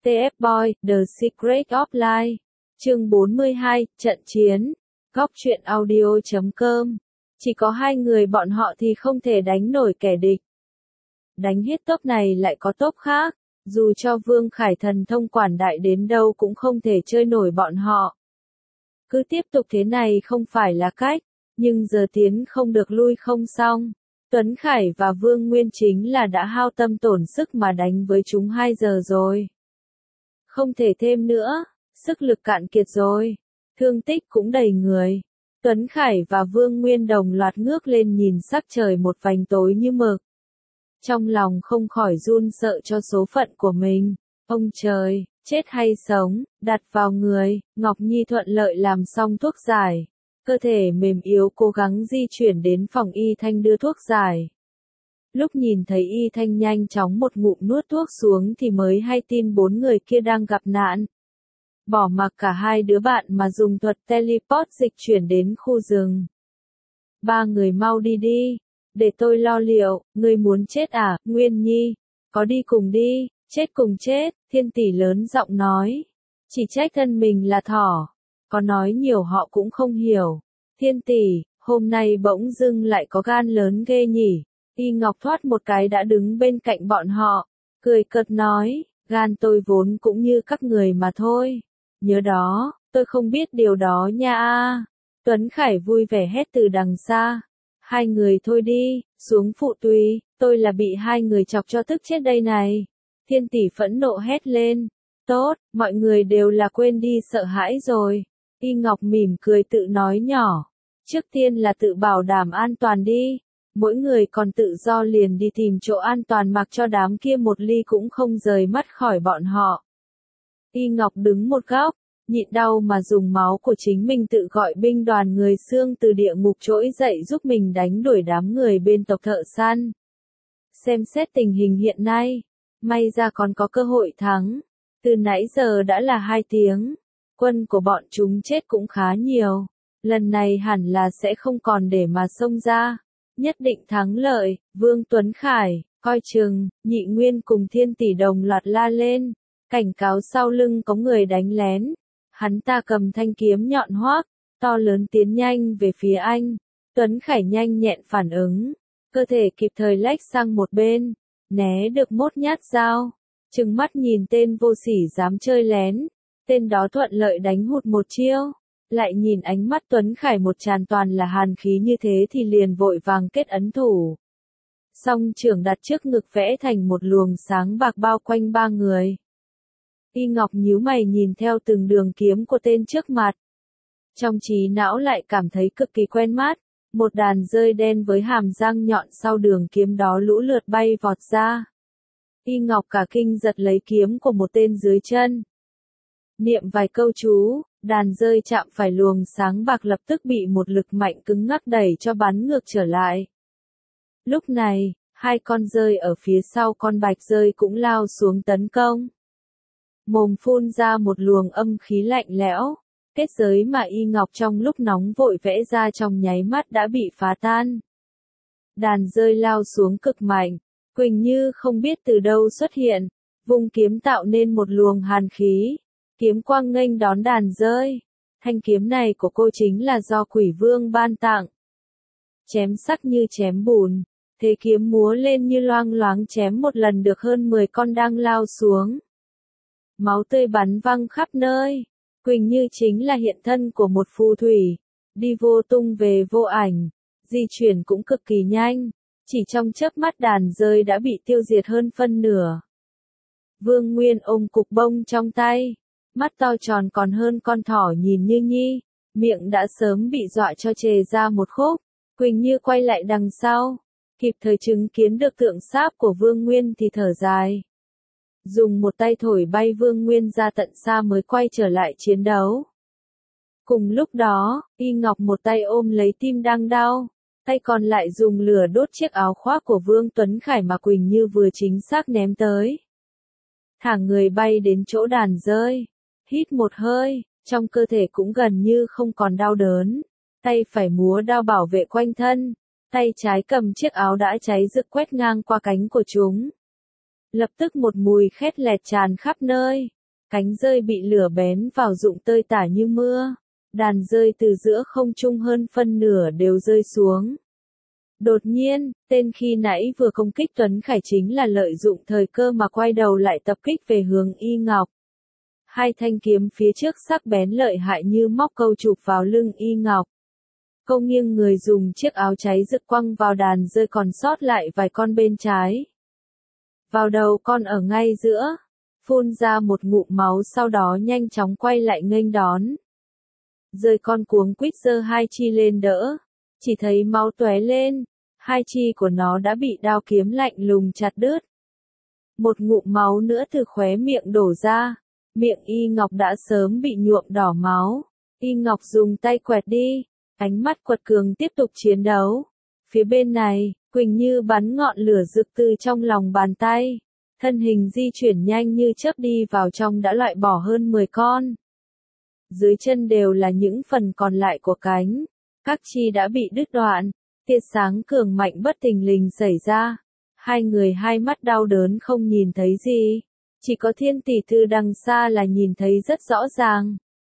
TF Boy, The Secret of Life. Chương 42, Trận chiến. Góc truyện audio.com. Chỉ có hai người bọn họ thì không thể đánh nổi kẻ địch. Đánh hết tốp này lại có tốp khác, dù cho Vương Khải thần thông quảng đại đến đâu cũng không thể chơi nổi bọn họ. Cứ tiếp tục thế này không phải là cách, nhưng giờ tiến không được lui không xong. Tuấn Khải và Vương Nguyên chính là đã hao tâm tổn sức mà đánh với chúng 2 giờ rồi. Không thể thêm nữa, sức lực cạn kiệt rồi, thương tích cũng đầy người. Tuấn Khải và Vương Nguyên đồng loạt ngước lên nhìn sắc trời một vành tối như mực. Trong lòng không khỏi run sợ cho số phận của mình. Ông trời, chết hay sống, đặt vào người, Ngọc Nhi thuận lợi làm xong thuốc giải. Cơ thể mềm yếu cố gắng di chuyển đến phòng Y Thanh đưa thuốc giải. Lúc nhìn thấy Y Thanh nhanh chóng một ngụm nuốt thuốc xuống thì mới hay tin 4 người kia đang gặp nạn. Bỏ mặc cả 2 đứa bạn mà dùng thuật teleport dịch chuyển đến khu rừng. 3 người mau đi đi, để tôi lo liệu, ngươi muốn chết à, Nguyên Nhi? Có đi cùng đi, chết cùng chết, Thiên Tỷ lớn giọng nói. Chỉ trách thân mình là thỏ, có nói nhiều họ cũng không hiểu. Thiên Tỷ, hôm nay bỗng dưng lại có gan lớn ghê nhỉ. Y Ngọc thoát một cái đã đứng bên cạnh bọn họ, cười cợt nói, gan tôi vốn cũng như các người mà thôi. Nhớ đó, tôi không biết điều đó nha a. Tuấn Khải vui vẻ hét từ đằng xa. 2 người thôi đi, xuống phụ tùy, tôi là bị 2 người chọc cho tức chết đây này. Thiên Tỷ phẫn nộ hét lên. Tốt, mọi người đều là quên đi sợ hãi rồi. Y Ngọc mỉm cười tự nói nhỏ. Trước tiên là tự bảo đảm an toàn đi. Mỗi người còn tự do liền đi tìm chỗ an toàn mặc cho đám kia một ly cũng không rời mắt khỏi bọn họ. Y Ngọc đứng một góc, nhịn đau mà dùng máu của chính mình tự gọi binh đoàn người xương từ địa ngục trỗi dậy giúp mình đánh đuổi đám người bên tộc thợ săn. Xem xét tình hình hiện nay, may ra còn có cơ hội thắng. Từ nãy giờ đã là 2 tiếng, quân của bọn chúng chết cũng khá nhiều. Lần này hẳn là sẽ không còn để mà xông ra. Nhất định thắng lợi, Vương Tuấn Khải, coi chừng, Nhị Nguyên cùng Thiên Tỷ đồng loạt la lên. Cảnh cáo sau lưng có người đánh lén. Hắn ta cầm thanh kiếm nhọn hoác, to lớn tiến nhanh về phía anh. Tuấn Khải nhanh nhẹn phản ứng, cơ thể kịp thời lách sang một bên, né được 1 nhát dao. Trừng mắt nhìn tên vô sỉ dám chơi lén, tên đó thuận lợi đánh hụt một chiêu. Lại nhìn ánh mắt Tuấn Khải một tràn toàn là hàn khí như thế thì liền vội vàng kết ấn thủ. Song trưởng đặt trước ngực vẽ thành một luồng sáng bạc bao quanh 3 người. Y Ngọc nhíu mày nhìn theo từng đường kiếm của tên trước mặt. Trong trí não lại cảm thấy cực kỳ quen mắt, một đàn rơi đen với hàm răng nhọn sau đường kiếm đó lũ lượt bay vọt ra. Y Ngọc cả kinh giật lấy kiếm của một tên dưới chân. Niệm vài câu chú, đàn rơi chạm phải luồng sáng bạc lập tức bị một lực mạnh cứng ngắc đẩy cho bắn ngược trở lại. Lúc này, 2 con rơi ở phía sau con bạch rơi cũng lao xuống tấn công. Mồm phun ra một luồng âm khí lạnh lẽo, kết giới mà Y Ngọc trong lúc nóng vội vẽ ra trong nháy mắt đã bị phá tan. Đàn rơi lao xuống cực mạnh, Quỳnh Như không biết từ đâu xuất hiện, vung kiếm tạo nên một luồng hàn khí. Kiếm quang nghênh đón đàn rơi. Thanh kiếm này của cô chính là do Quỷ Vương ban tặng. Chém sắc như chém bùn, thế kiếm múa lên như loang loáng chém một lần được hơn 10 con đang lao xuống. Máu tươi bắn văng khắp nơi. Quỳnh Như chính là hiện thân của một phù thủy, đi vô tung về vô ảnh, di chuyển cũng cực kỳ nhanh, chỉ trong chớp mắt đàn rơi đã bị tiêu diệt hơn phân nửa. Vương Nguyên ôm cục bông trong tay, mắt to tròn còn hơn con thỏ nhìn Như Nhi, miệng đã sớm bị dọa cho trề ra một khúc. Quỳnh Như quay lại đằng sau, kịp thời chứng kiến được tượng sáp của Vương Nguyên thì thở dài. Dùng một tay thổi bay Vương Nguyên ra tận xa mới quay trở lại chiến đấu. Cùng lúc đó, Y Ngọc một tay ôm lấy tim đang đau, tay còn lại dùng lửa đốt chiếc áo khoác của Vương Tuấn Khải mà Quỳnh Như vừa chính xác ném tới. Thả người bay đến chỗ đàn rơi, hít một hơi, trong cơ thể cũng gần như không còn đau đớn, tay phải múa đao bảo vệ quanh thân, tay trái cầm chiếc áo đã cháy rực quét ngang qua cánh của chúng. Lập tức một mùi khét lẹt tràn khắp nơi. Cánh dơi bị lửa bén vào rụng tơi tả như mưa. Đàn dơi từ giữa không trung hơn phân nửa đều rơi xuống. Đột nhiên, tên khi nãy vừa công kích Tuấn Khải chính là lợi dụng thời cơ mà quay đầu lại tập kích về hướng Y Ngọc. Hai thanh kiếm phía trước sắc bén lợi hại như móc câu chụp vào lưng Y Ngọc. Câu nghiêng người dùng chiếc áo cháy rực quăng vào đàn rơi còn sót lại vài con bên trái. Vào đầu con ở ngay giữa, phun ra một ngụm máu sau đó nhanh chóng quay lại nghênh đón. Rơi con cuống quýt giơ hai chi lên đỡ, chỉ thấy máu tóe lên, hai chi của nó đã bị đao kiếm lạnh lùng chặt đứt. Một ngụm máu nữa từ khóe miệng đổ ra, miệng Y Ngọc đã sớm bị nhuộm đỏ máu. Y Ngọc dùng tay quẹt đi, ánh mắt quật cường tiếp tục chiến đấu. Phía bên này, Quỳnh Như bắn ngọn lửa rực từ trong lòng bàn tay, thân hình di chuyển nhanh như chớp đi vào trong đã loại bỏ hơn 10 con. Dưới chân đều là những phần còn lại của cánh, các chi đã bị đứt đoạn, tia sáng cường mạnh bất thình lình xảy ra. Hai người hai mắt đau đớn không nhìn thấy gì, chỉ có Thiên Tỷ từ đằng xa là nhìn thấy rất rõ ràng.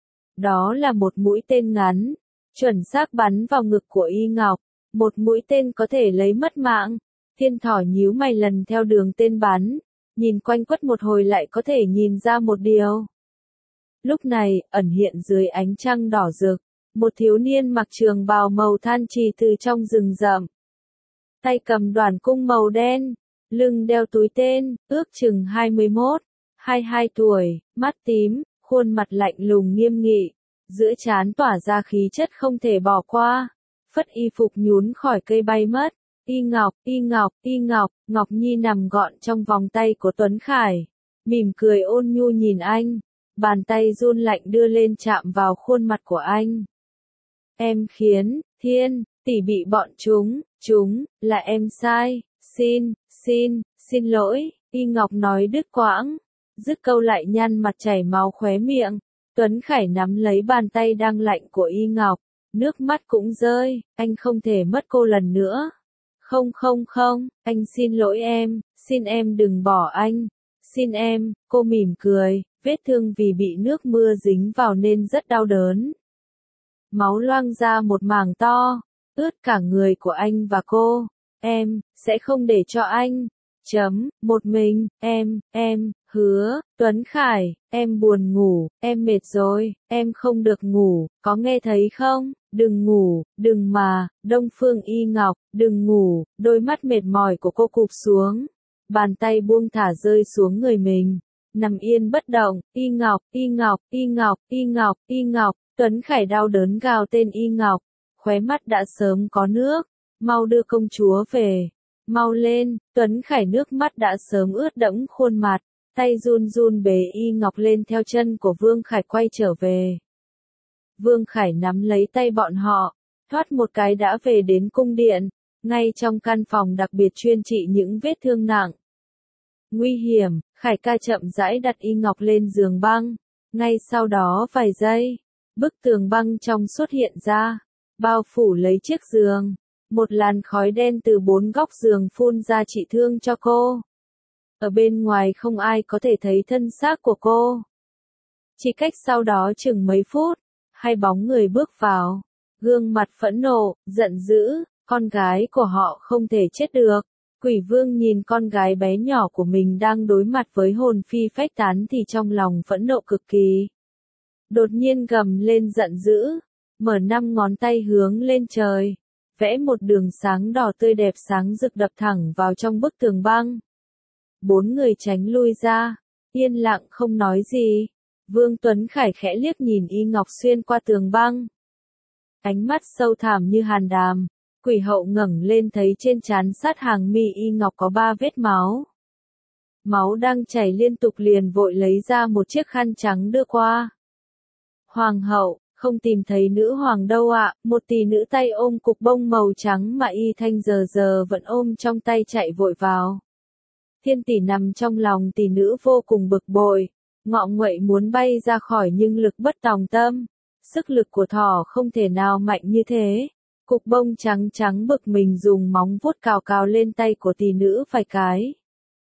Đó là một mũi tên ngắn, chuẩn xác bắn vào ngực của Y Ngọc, một mũi tên có thể lấy mất mạng. Thiên Thỏ nhíu mày lần theo đường tên bắn, nhìn quanh quất một hồi lại có thể nhìn ra một điều. Lúc này, ẩn hiện dưới ánh trăng đỏ rực, một thiếu niên mặc trường bào màu than trì từ trong rừng rậm. Tay cầm đoàn cung màu đen, lưng đeo túi tên, ước chừng 21, 22 tuổi, mắt tím, khuôn mặt lạnh lùng nghiêm nghị, giữa trán tỏa ra khí chất không thể bỏ qua. Phất y phục nhún khỏi cây bay mất. Y Ngọc, Y Ngọc, Y Ngọc, Ngọc Nhi nằm gọn trong vòng tay của Tuấn Khải, mỉm cười ôn nhu nhìn anh, bàn tay run lạnh đưa lên chạm vào khuôn mặt của anh. Em khiến, Thiên, tỷ bị bọn chúng, là em sai, xin lỗi, Y Ngọc nói đứt quãng, dứt câu lại nhăn mặt chảy máu khóe miệng. Tuấn Khải nắm lấy bàn tay đang lạnh của Y Ngọc, nước mắt cũng rơi, anh không thể mất cô lần nữa. Không, anh xin lỗi em, xin em đừng bỏ anh, xin em, cô mỉm cười, vết thương vì bị nước mưa dính vào nên rất đau đớn. Máu loang ra một mảng to, ướt cả người của anh và cô, em, sẽ không để cho anh, một mình, em, hứa, Tuấn Khải, em buồn ngủ, em mệt rồi, em không được ngủ, có nghe thấy không? Đừng ngủ, đừng mà, Đông Phương Y Ngọc, đừng ngủ, đôi mắt mệt mỏi của cô cụp xuống, bàn tay buông thả rơi xuống người mình, nằm yên bất động. Y Ngọc, Y Ngọc, Y Ngọc, Y Ngọc, Y Ngọc, Tuấn Khải đau đớn gào tên Y Ngọc, khóe mắt đã sớm có nước, mau đưa công chúa về, mau lên. Tuấn Khải nước mắt đã sớm ướt đẫm khuôn mặt, tay run run bế Y Ngọc lên theo chân của Vương Khải quay trở về. Vương Khải nắm lấy tay bọn họ, thoát một cái đã về đến cung điện, ngay trong căn phòng đặc biệt chuyên trị những vết thương nặng. Nguy hiểm, Khải ca chậm rãi đặt Y Ngọc lên giường băng, ngay sau đó vài giây, bức tường băng trong xuất hiện ra, bao phủ lấy chiếc giường, một làn khói đen từ bốn góc giường phun ra trị thương cho cô. Ở bên ngoài không ai có thể thấy thân xác của cô. Chỉ cách sau đó chừng mấy phút, hai bóng người bước vào, gương mặt phẫn nộ, giận dữ, con gái của họ không thể chết được. Quỷ Vương nhìn con gái bé nhỏ của mình đang đối mặt với hồn phi phách tán thì trong lòng phẫn nộ cực kỳ. Đột nhiên gầm lên giận dữ, mở 5 ngón tay hướng lên trời, vẽ một đường sáng đỏ tươi đẹp sáng rực đập thẳng vào trong bức tường băng. 4 người tránh lui ra, yên lặng không nói gì. Vương Tuấn Khải khẽ liếc nhìn Y Ngọc xuyên qua tường băng. Ánh mắt sâu thẳm như hàn đàm, Quỷ Hậu ngẩng lên thấy trên trán sát hàng mi Y Ngọc có 3 vết máu. Máu đang chảy liên tục liền vội lấy ra một chiếc khăn trắng đưa qua. Hoàng hậu, không tìm thấy nữ hoàng đâu ạ, một tỷ nữ tay ôm cục bông màu trắng mà Y Thanh giờ vẫn ôm trong tay chạy vội vào. Thiên tỷ nằm trong lòng tỷ nữ vô cùng bực bội, ngọ nguậy muốn bay ra khỏi nhưng lực bất tòng tâm, sức lực của thỏ không thể nào mạnh như thế. Cục bông trắng bực mình dùng móng vuốt cào cào lên tay của tỷ nữ vài cái.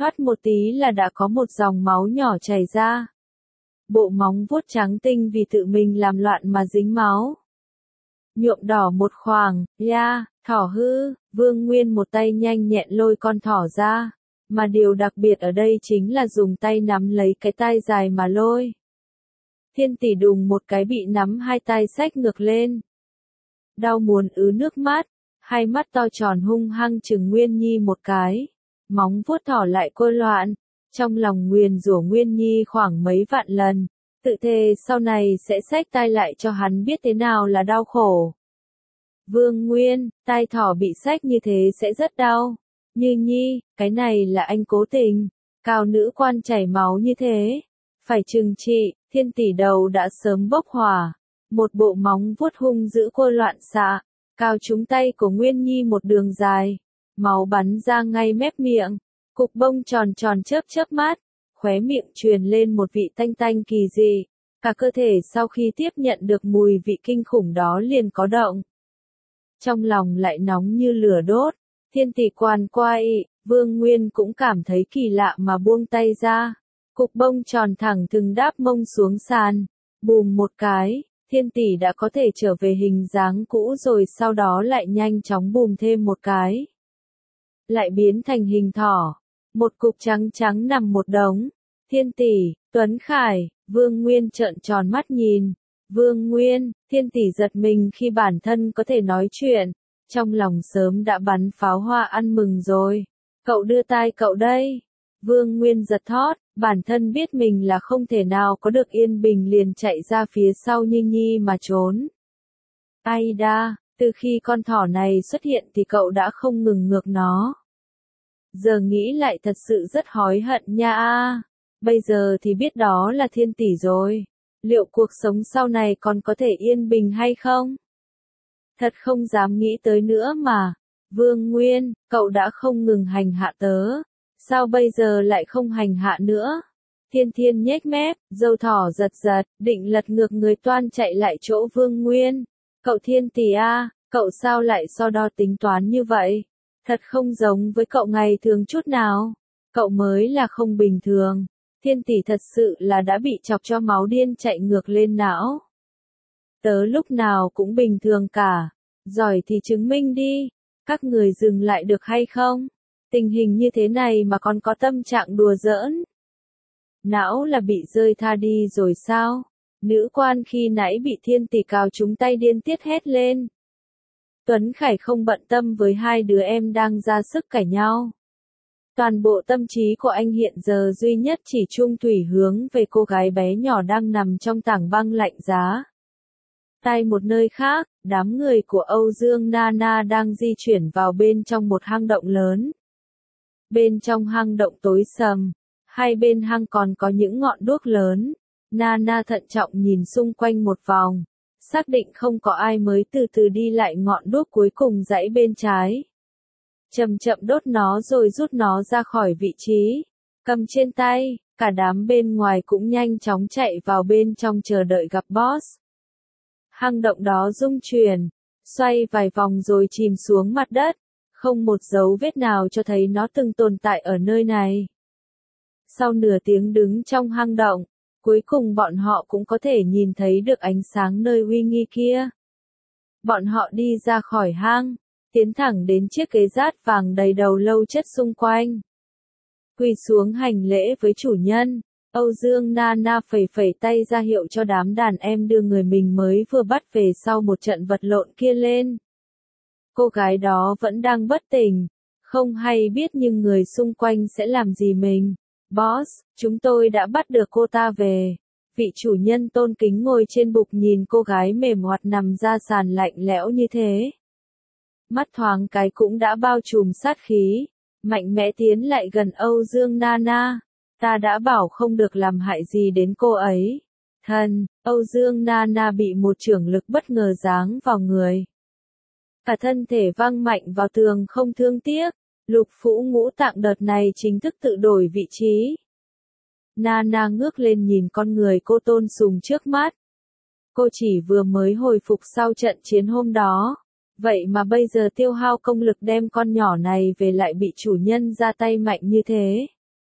thoát một tí là đã có một dòng máu nhỏ chảy ra. Bộ móng vuốt trắng tinh vì tự mình làm loạn mà dính máu. Nhuộm đỏ một khoảng, thỏ hư, Vương Nguyên một tay nhanh nhẹn lôi con thỏ ra, mà điều đặc biệt ở đây chính là dùng tay nắm lấy cái tai dài mà lôi. Thiên tỷ đùng một cái bị nắm hai tay xách ngược lên. Đau muốn ứ nước mắt, hai mắt to tròn hung hăng trừng Nguyên Nhi một cái, móng vuốt thỏ lại cô loạn, trong lòng nguyền rủa Nguyên Nhi khoảng mấy vạn lần, tự thề sau này sẽ xách tai lại cho hắn biết thế nào là đau khổ. Vương Nguyên, tai thỏ bị xách như thế sẽ rất đau. Như Nhi, cái này là anh cố tình, cao nữ quan chảy máu như thế, phải trừng trị. Thiên tỷ đầu đã sớm bốc hỏa, một bộ móng vuốt hung dữ cô loạn xạ, cao trúng tay của Nguyên Nhi một đường dài, máu bắn ra ngay mép miệng, cục bông tròn tròn chớp mắt, khóe miệng truyền lên một vị tanh tanh kỳ dị, cả cơ thể sau khi tiếp nhận được mùi vị kinh khủng đó liền có động. Trong lòng lại nóng như lửa đốt, thiên tỷ quan quay, Vương Nguyên cũng cảm thấy kỳ lạ mà buông tay ra. Cục bông tròn thẳng thừng đáp mông xuống sàn, bùm một cái, thiên tỷ đã có thể trở về hình dáng cũ rồi sau đó lại nhanh chóng bùm thêm một cái. Lại biến thành hình thỏ, một cục trắng trắng nằm một đống. Thiên tỷ, Tuấn Khải, Vương Nguyên trợn tròn mắt nhìn. Vương Nguyên, thiên tỷ giật mình khi bản thân có thể nói chuyện, trong lòng sớm đã bắn pháo hoa ăn mừng rồi. Cậu đưa tai cậu đây. Vương Nguyên giật thót, bản thân biết mình là không thể nào có được yên bình liền chạy ra phía sau Như Nhi mà trốn. Ai đa, từ khi con thỏ này xuất hiện thì cậu đã không ngừng ngược nó. Giờ nghĩ lại thật sự rất hối hận nha. Bây giờ thì biết đó là thiên tỷ rồi. Liệu cuộc sống sau này còn có thể yên bình hay không? Thật không dám nghĩ tới nữa mà. Vương Nguyên, cậu đã không ngừng hành hạ tớ. Sao bây giờ lại không hành hạ nữa? Thiên Thiên nhếch mép, dâu thỏ giật giật, định lật ngược người toan chạy lại chỗ Vương Nguyên. Cậu Thiên tỷ à, cậu sao lại so đo tính toán như vậy? Thật không giống với cậu ngày thường chút nào. Cậu mới là không bình thường. Thiên tỷ thật sự là đã bị chọc cho máu điên chạy ngược lên não. Tớ lúc nào cũng bình thường cả. Giỏi thì chứng minh đi. Các người dừng lại được hay không? Tình hình như thế này mà còn có tâm trạng đùa giỡn. Não là bị rơi tha đi rồi sao? Nữ quan khi nãy bị thiên tỷ cào trúng tay điên tiết hét lên. Tuấn Khải không bận tâm với hai đứa em đang ra sức cãi nhau. Toàn bộ tâm trí của anh hiện giờ duy nhất chỉ trung thủy hướng về cô gái bé nhỏ đang nằm trong tảng băng lạnh giá. Tại một nơi khác, đám người của Âu Dương Nana đang di chuyển vào bên trong một hang động lớn. Bên trong hang động tối sầm, hai bên hang còn có những ngọn đuốc lớn. Nana thận trọng nhìn xung quanh một vòng, xác định không có ai mới từ từ đi lại ngọn đuốc cuối cùng dãy bên trái. Chậm chậm đốt nó rồi rút nó ra khỏi vị trí, cầm trên tay, cả đám bên ngoài cũng nhanh chóng chạy vào bên trong chờ đợi gặp boss. Hang động đó rung chuyển, xoay vài vòng rồi chìm xuống mặt đất, không một dấu vết nào cho thấy nó từng tồn tại ở nơi này. Sau nửa tiếng đứng trong hang động, cuối cùng bọn họ cũng có thể nhìn thấy được ánh sáng nơi uy nghi kia. Bọn họ đi ra khỏi hang, tiến thẳng đến chiếc ghế dát vàng đầy đầu lâu chất xung quanh. Quỳ xuống hành lễ với chủ nhân, Âu Dương Nana phẩy phẩy tay ra hiệu cho đám đàn em đưa người mình mới vừa bắt về sau một trận vật lộn kia lên. Cô gái đó vẫn đang bất tỉnh, không hay biết nhưng người xung quanh sẽ làm gì mình. Boss, chúng tôi đã bắt được cô ta về. Vị chủ nhân tôn kính ngồi trên bục nhìn cô gái mềm hoạt nằm ra sàn lạnh lẽo như thế. Mắt thoáng cái cũng đã bao trùm sát khí, mạnh mẽ tiến lại gần Âu Dương Nana. Ta đã bảo không được làm hại gì đến cô ấy. Thần, Âu Dương Nana bị một chưởng lực bất ngờ giáng vào người. Cả thân thể văng mạnh vào tường không thương tiếc. Lục phủ ngũ tạng đợt này chính thức tự đổi vị trí. Nana ngước lên nhìn con người cô tôn sùng trước mắt. Cô chỉ vừa mới hồi phục sau trận chiến hôm đó. Vậy mà bây giờ tiêu hao công lực đem con nhỏ này về lại bị chủ nhân ra tay mạnh như thế.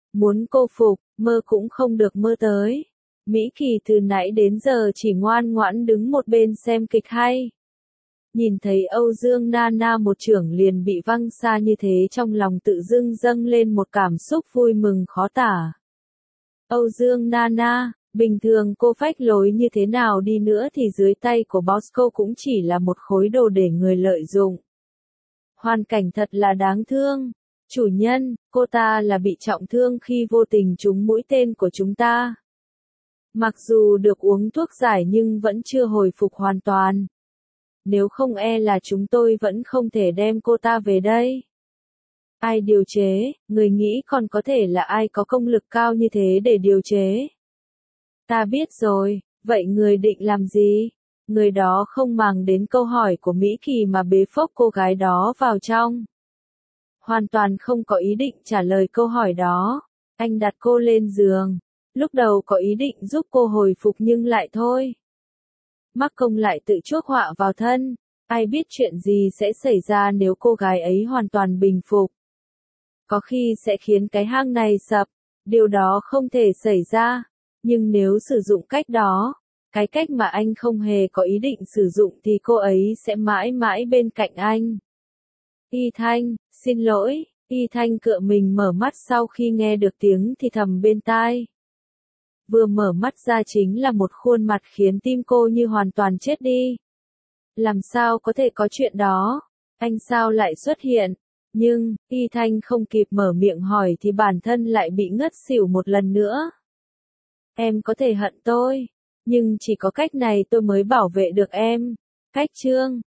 Muốn cô phục, mơ cũng không được mơ tới. Mỹ Kỳ từ nãy đến giờ chỉ ngoan ngoãn đứng một bên xem kịch hay. Nhìn thấy Âu Dương Nana một chưởng liền bị văng xa như thế, trong lòng tự dưng dâng lên một cảm xúc vui mừng khó tả. Âu Dương Nana, bình thường cô phách lối như thế nào đi nữa thì dưới tay của Bosco cũng chỉ là một khối đồ để người lợi dụng. Hoàn cảnh thật là đáng thương. Chủ nhân, cô ta là bị trọng thương khi vô tình trúng mũi tên của chúng ta. Mặc dù được uống thuốc giải nhưng vẫn chưa hồi phục hoàn toàn. Nếu không e là chúng tôi vẫn không thể đem cô ta về đây. Ai điều chế, người nghĩ còn có thể là ai có công lực cao như thế để điều chế. Ta biết rồi, vậy người định làm gì? Người đó không màng đến câu hỏi của Mỹ Kỳ mà bế phốc cô gái đó vào trong. Hoàn toàn không có ý định trả lời câu hỏi đó. Anh đặt cô lên giường. Lúc đầu có ý định giúp cô hồi phục nhưng lại thôi. Mắc công lại tự chuốc họa vào thân. Ai biết chuyện gì sẽ xảy ra nếu cô gái ấy hoàn toàn bình phục. Có khi sẽ khiến cái hang này sập. Điều đó không thể xảy ra. Nhưng nếu sử dụng cách đó, cái cách mà anh không hề có ý định sử dụng thì cô ấy sẽ mãi mãi bên cạnh anh. Y Thanh, xin lỗi, Y Thanh cựa mình mở mắt sau khi nghe được tiếng thì thầm bên tai. Vừa mở mắt ra chính là một khuôn mặt khiến tim cô như hoàn toàn chết đi. Làm sao có thể có chuyện đó? Anh sao lại xuất hiện? Nhưng, Y Thanh không kịp mở miệng hỏi thì bản thân lại bị ngất xỉu một lần nữa. Em có thể hận tôi, nhưng chỉ có cách này tôi mới bảo vệ được em. Cách chương